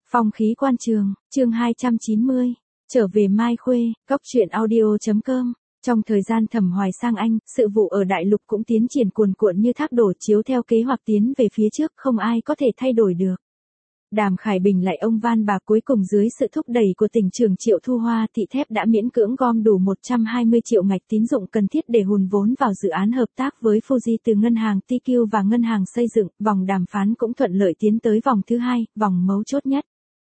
Phong khí quan trường, chương 290, trở về Mai Khuê, cóc truyện audio.com. Trong thời gian Thẩm Hoài sang Anh, sự vụ ở Đại Lục cũng tiến triển cuồn cuộn như thác đổ chiếu theo kế hoạch tiến về phía trước, không ai có thể thay đổi được. Đàm Khải Bình lại ông van bà cuối cùng dưới sự thúc đẩy của tỉnh trưởng Triệu Thu Hoa, Thị Thép đã miễn cưỡng gom đủ 120 triệu ngạch tín dụng cần thiết để hùn vốn vào dự án hợp tác với Fuji từ ngân hàng TQ và ngân hàng xây dựng. Vòng đàm phán cũng thuận lợi tiến tới vòng thứ hai, vòng mấu chốt nhất.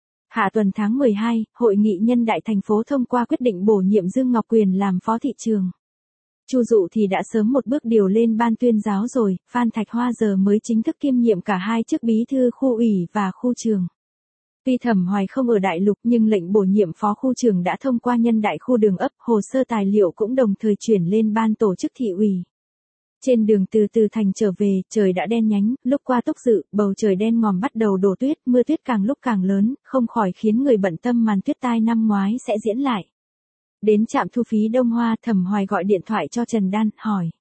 Hạ tuần tháng 12, Hội nghị nhân đại thành phố thông qua quyết định bổ nhiệm Dương Ngọc Quyền làm phó thị trường. Chu Dụ thì đã sớm một bước điều lên ban tuyên giáo rồi, Phan Thạch Hoa giờ mới chính thức kiêm nhiệm cả hai chức bí thư khu ủy và khu trường. Tuy Thẩm Hoài không ở Đại Lục nhưng lệnh bổ nhiệm phó khu trường đã thông qua nhân đại khu Đường Ấp, hồ sơ tài liệu cũng đồng thời chuyển lên ban tổ chức thị ủy. Trên đường từ Từ Thành trở về, trời đã đen nhánh, lúc qua Túc Dự, bầu trời đen ngòm bắt đầu đổ tuyết, mưa tuyết càng lúc càng lớn, không khỏi khiến người bận tâm màn tuyết tai năm ngoái sẽ diễn lại. Đến trạm thu phí Đông Hoa, Thẩm Hoài gọi điện thoại cho Trần Đan, hỏi.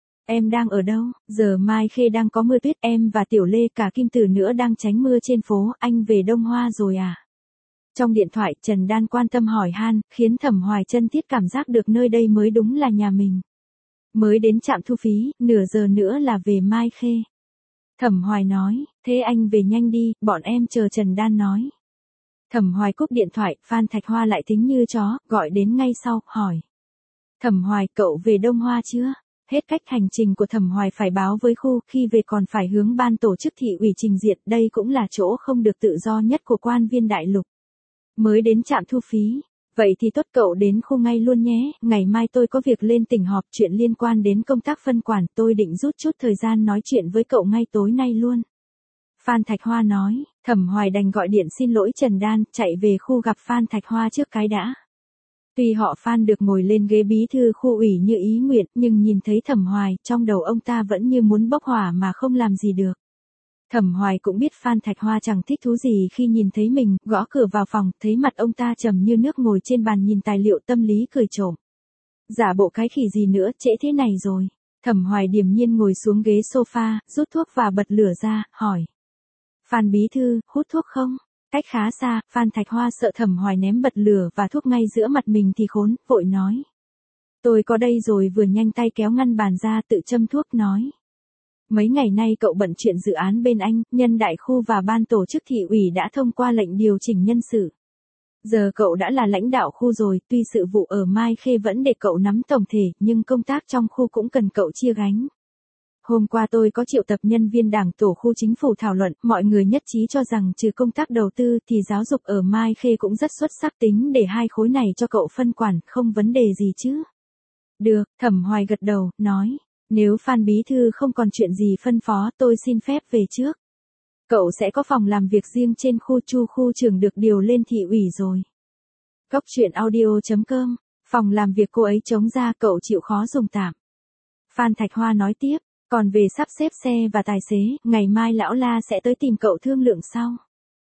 Em đang ở đâu? Giờ Mai Khê đang có mưa tuyết, em và Tiểu Lê cả Kim Tử nữa đang tránh mưa trên phố, anh về Đông Hoa rồi à? Trong điện thoại, Trần Đan quan tâm hỏi han, khiến Thẩm Hoài chân thiết cảm giác được nơi đây mới đúng là nhà mình. Mới đến trạm thu phí, nửa giờ nữa là về Mai Khê. Thẩm Hoài nói, thế anh về nhanh đi, bọn em chờ. Trần Đan nói. Thẩm Hoài cúp điện thoại, Phan Thạch Hoa lại tính như chó, gọi đến ngay sau, hỏi. Thẩm Hoài, cậu về Đông Hoa chưa? Hết cách hành trình của Thẩm Hoài phải báo với khu, khi về còn phải hướng ban tổ chức thị ủy trình diện, đây cũng là chỗ không được tự do nhất của quan viên Đại Lục. Mới đến trạm thu phí. Vậy thì tốt, cậu đến khu ngay luôn nhé, ngày mai tôi có việc lên tỉnh họp chuyện liên quan đến công tác phân quản, tôi định rút chút thời gian nói chuyện với cậu ngay tối nay luôn. Phan Thạch Hoa nói, Thẩm Hoài đành gọi điện xin lỗi Trần Đan, chạy về khu gặp Phan Thạch Hoa trước cái đã. Tuy họ Phan được ngồi lên ghế bí thư khu ủy như ý nguyện, nhưng nhìn thấy Thẩm Hoài, trong đầu ông ta vẫn như muốn bốc hỏa mà không làm gì được. Thẩm Hoài cũng biết Phan Thạch Hoa chẳng thích thú gì khi nhìn thấy mình, gõ cửa vào phòng, thấy mặt ông ta trầm như nước ngồi trên bàn nhìn tài liệu, tâm lý cười trộm. Giả bộ cái khỉ gì nữa, trễ thế này rồi. Thẩm Hoài điềm nhiên ngồi xuống ghế sofa, rút thuốc và bật lửa ra, hỏi. Phan bí thư, hút thuốc không? Cách khá xa, Phan Thạch Hoa sợ Thẩm Hoài ném bật lửa và thuốc ngay giữa mặt mình thì khốn, vội nói. Tôi có đây rồi, vừa nhanh tay kéo ngăn bàn ra tự châm thuốc nói. Mấy ngày nay cậu bận chuyện dự án bên anh, nhân đại khu và ban tổ chức thị ủy đã thông qua lệnh điều chỉnh nhân sự. Giờ cậu đã là lãnh đạo khu rồi, tuy sự vụ ở Mai Khê vẫn để cậu nắm tổng thể, nhưng công tác trong khu cũng cần cậu chia gánh. Hôm qua tôi có triệu tập nhân viên đảng tổ khu chính phủ thảo luận, mọi người nhất trí cho rằng trừ công tác đầu tư thì giáo dục ở Mai Khê cũng rất xuất sắc, tính để hai khối này cho cậu phân quản, không vấn đề gì chứ. Được, Thẩm Hoài gật đầu, nói. Nếu Phan bí thư không còn chuyện gì phân phó, tôi xin phép về trước. Cậu sẽ có phòng làm việc riêng trên khu. Chu khu trưởng được điều lên thị ủy rồi. Cóc truyện audio.com. Phòng làm việc cô ấy trống ra, cậu chịu khó dùng tạm. Phan Thạch Hoa nói tiếp, còn về sắp xếp xe và tài xế, ngày mai lão La sẽ tới tìm cậu thương lượng sau.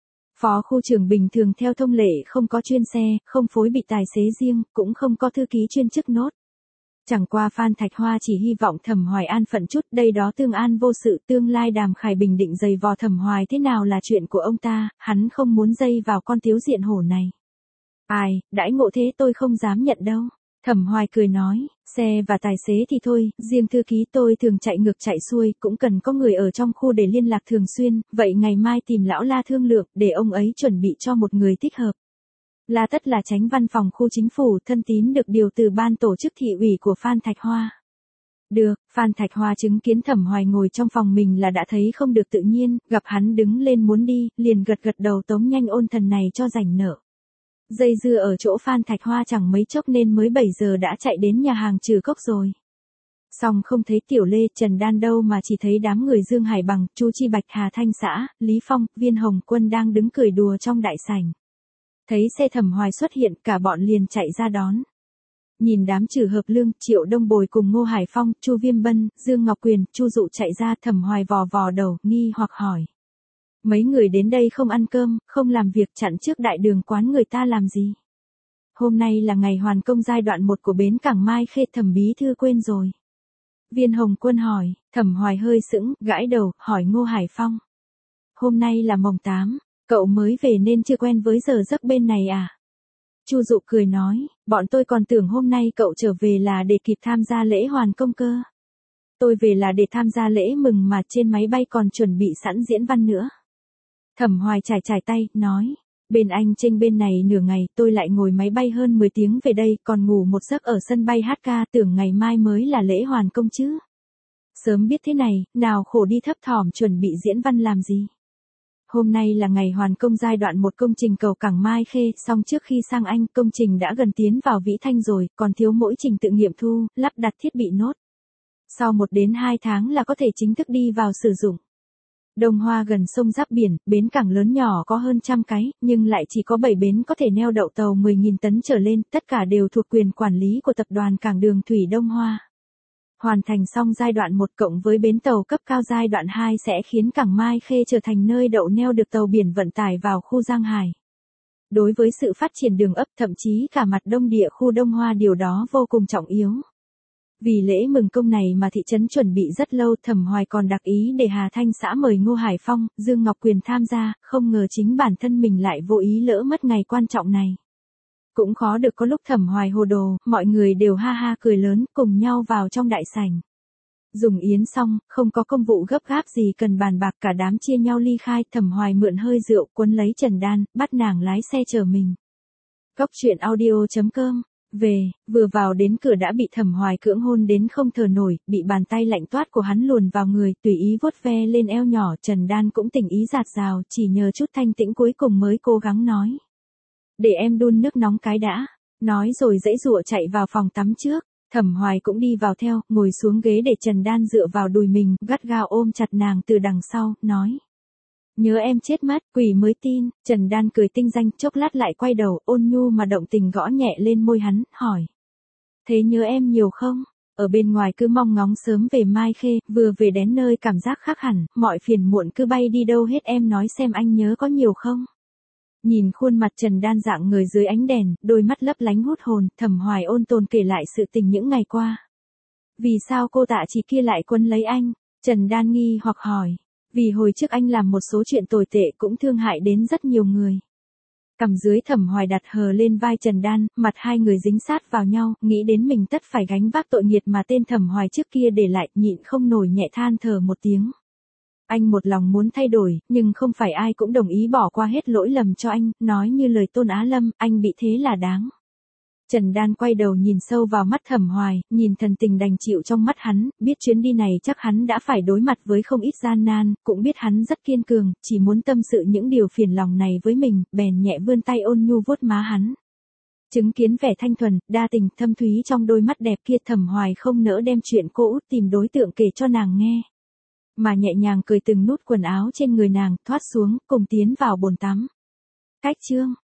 Phó khu trưởng bình thường theo thông lệ không có chuyên xe, không phối bị tài xế riêng, cũng không có thư ký chuyên chức nốt. Chẳng qua Phan Thạch Hoa chỉ hy vọng Thẩm Hoài an phận chút, đây đó tương an vô sự, tương lai Đàm Khải Bình định giày vò Thẩm Hoài thế nào là chuyện của ông ta, hắn không muốn dây vào con tiếu diện hổ này. Ai, đãi ngộ thế tôi không dám nhận đâu. Thẩm Hoài cười nói, xe và tài xế thì thôi, riêng thư ký tôi thường chạy ngược chạy xuôi, cũng cần có người ở trong khu để liên lạc thường xuyên, vậy ngày mai tìm lão La thương lượng, để ông ấy chuẩn bị cho một người thích hợp. La Tất là chánh văn phòng khu chính phủ, thân tín được điều từ ban tổ chức thị ủy của Phan Thạch Hoa. Được, Phan Thạch Hoa chứng kiến Thẩm Hoài ngồi trong phòng mình là đã thấy không được tự nhiên, gặp hắn đứng lên muốn đi, liền gật gật đầu tống nhanh ôn thần này cho rảnh nợ. Dây dưa ở chỗ Phan Thạch Hoa chẳng mấy chốc nên mới 7 giờ đã chạy đến nhà hàng Trừ Cốc rồi. Xong không thấy Tiểu Lê, Trần Đan đâu mà chỉ thấy đám người Dương Hải Bằng, Chu Chi Bạch, Hà Thanh Xã, Lý Phong, Viên Hồng Quân đang đứng cười đùa trong đại sảnh. Thấy xe Thẩm Hoài xuất hiện, cả bọn liền chạy ra đón. Nhìn đám Trừ Hợp Lương, Triệu Đông Bồi cùng Ngô Hải Phong, Chu Viêm Bân, Dương Ngọc Quyền, Chu Dụ chạy ra, Thẩm Hoài vò vò đầu, nghi hoặc hỏi. Mấy người đến đây không ăn cơm, không làm việc, chặn trước đại đường quán người ta làm gì? Hôm nay là ngày hoàn công giai đoạn 1 của bến cảng Mai Khê, Thẩm bí thư quên rồi. Viên Hồng Quân hỏi, Thẩm Hoài hơi sững, gãi đầu, hỏi Ngô Hải Phong. Hôm nay là mồng 8. Cậu mới về nên chưa quen với giờ giấc bên này à? Chu Dụ cười nói, bọn tôi còn tưởng hôm nay cậu trở về là để kịp tham gia lễ hoàn công cơ. Tôi về là để tham gia lễ mừng mà trên máy bay còn chuẩn bị sẵn diễn văn nữa. Thẩm Hoài chải chải tay, nói, bên anh chênh bên này nửa ngày, tôi lại ngồi máy bay hơn 10 tiếng về đây, còn ngủ một giấc ở sân bay HK, tưởng ngày mai mới là lễ hoàn công chứ. Sớm biết thế này, nào khổ đi thấp thỏm chuẩn bị diễn văn làm gì. Hôm nay là ngày hoàn công giai đoạn 1 công trình cầu cảng Mai Khê, xong trước khi sang Anh, công trình đã gần tiến vào Vĩ Thanh rồi, còn thiếu mỗi trình tự nghiệm thu, lắp đặt thiết bị nốt. Sau 1 đến 2 tháng là có thể chính thức đi vào sử dụng. Đông Hoa gần sông giáp biển, bến cảng lớn nhỏ có hơn 100 cái, nhưng lại chỉ có 7 bến có thể neo đậu tàu 10.000 tấn trở lên, tất cả đều thuộc quyền quản lý của tập đoàn Cảng Đường Thủy Đông Hoa. Hoàn thành xong giai đoạn 1 cộng với bến tàu cấp cao giai đoạn 2 sẽ khiến cảng Mai Khê trở thành nơi đậu neo được tàu biển vận tải vào khu Giang Hải. Đối với sự phát triển đường ấp, thậm chí cả mặt đông địa khu Đông Hoa, điều đó vô cùng trọng yếu. Vì lễ mừng công này mà thị trấn chuẩn bị rất lâu, Thẩm Hoài còn đặc ý để Hà Thanh xã mời Ngô Hải Phong, Dương Ngọc Quyền tham gia, không ngờ chính bản thân mình lại vô ý lỡ mất ngày quan trọng này. Cũng khó được có lúc Thẩm Hoài hồ đồ, mọi người đều ha ha cười lớn, cùng nhau vào trong đại sảnh. Dùng yến xong, không có công vụ gấp gáp gì cần bàn bạc, cả đám chia nhau ly khai. Thẩm Hoài mượn hơi rượu, quấn lấy Trần Đan, bắt nàng lái xe chở mình. Góc truyện audio.com. Vừa vào đến cửa đã bị Thẩm Hoài cưỡng hôn đến không thở nổi, bị bàn tay lạnh toát của hắn luồn vào người, tùy ý vuốt ve lên eo nhỏ. Trần Đan cũng tình ý dạt dào, chỉ nhờ chút thanh tĩnh cuối cùng mới cố gắng nói. Để em đun nước nóng cái đã. Nói rồi giãy giụa chạy vào phòng tắm trước. Thẩm Hoài cũng đi vào theo, ngồi xuống ghế để Trần Đan dựa vào đùi mình, gắt gao ôm chặt nàng từ đằng sau, nói. Nhớ em chết mất, quỷ mới tin. Trần Đan cười tinh danh, chốc lát lại quay đầu, ôn nhu mà động tình gõ nhẹ lên môi hắn, hỏi. Thế nhớ em nhiều không? Ở bên ngoài cứ mong ngóng sớm về Mai Khê, vừa về đến nơi cảm giác khác hẳn, mọi phiền muộn cứ bay đi đâu hết, em nói xem anh nhớ có nhiều không? Nhìn khuôn mặt Trần Đan dạng người dưới ánh đèn, đôi mắt lấp lánh hút hồn, Thẩm Hoài ôn tồn kể lại sự tình những ngày qua. Vì sao cô tạ chỉ kia lại quấn lấy anh? Trần Đan nghi hoặc hỏi. Vì hồi trước anh làm một số chuyện tồi tệ cũng thương hại đến rất nhiều người. Cằm dưới Thẩm Hoài đặt hờ lên vai Trần Đan, mặt hai người dính sát vào nhau, nghĩ đến mình tất phải gánh vác tội nghiệp mà tên Thẩm Hoài trước kia để lại, nhịn không nổi nhẹ than thở một tiếng. Anh một lòng muốn thay đổi, nhưng không phải ai cũng đồng ý bỏ qua hết lỗi lầm cho anh, nói như lời Tôn Á Lâm, anh bị thế là đáng. Trần Đan quay đầu nhìn sâu vào mắt Thẩm Hoài, nhìn thần tình đành chịu trong mắt hắn, biết chuyến đi này chắc hắn đã phải đối mặt với không ít gian nan, cũng biết hắn rất kiên cường, chỉ muốn tâm sự những điều phiền lòng này với mình, bèn nhẹ vươn tay ôn nhu vuốt má hắn. Chứng kiến vẻ thanh thuần, đa tình, thâm thúy trong đôi mắt đẹp kia, Thẩm Hoài không nỡ đem chuyện cô út tìm đối tượng kể cho nàng nghe. Mà nhẹ nhàng cười từng nút quần áo trên người nàng, thoát xuống, cùng tiến vào bồn tắm. Cách chương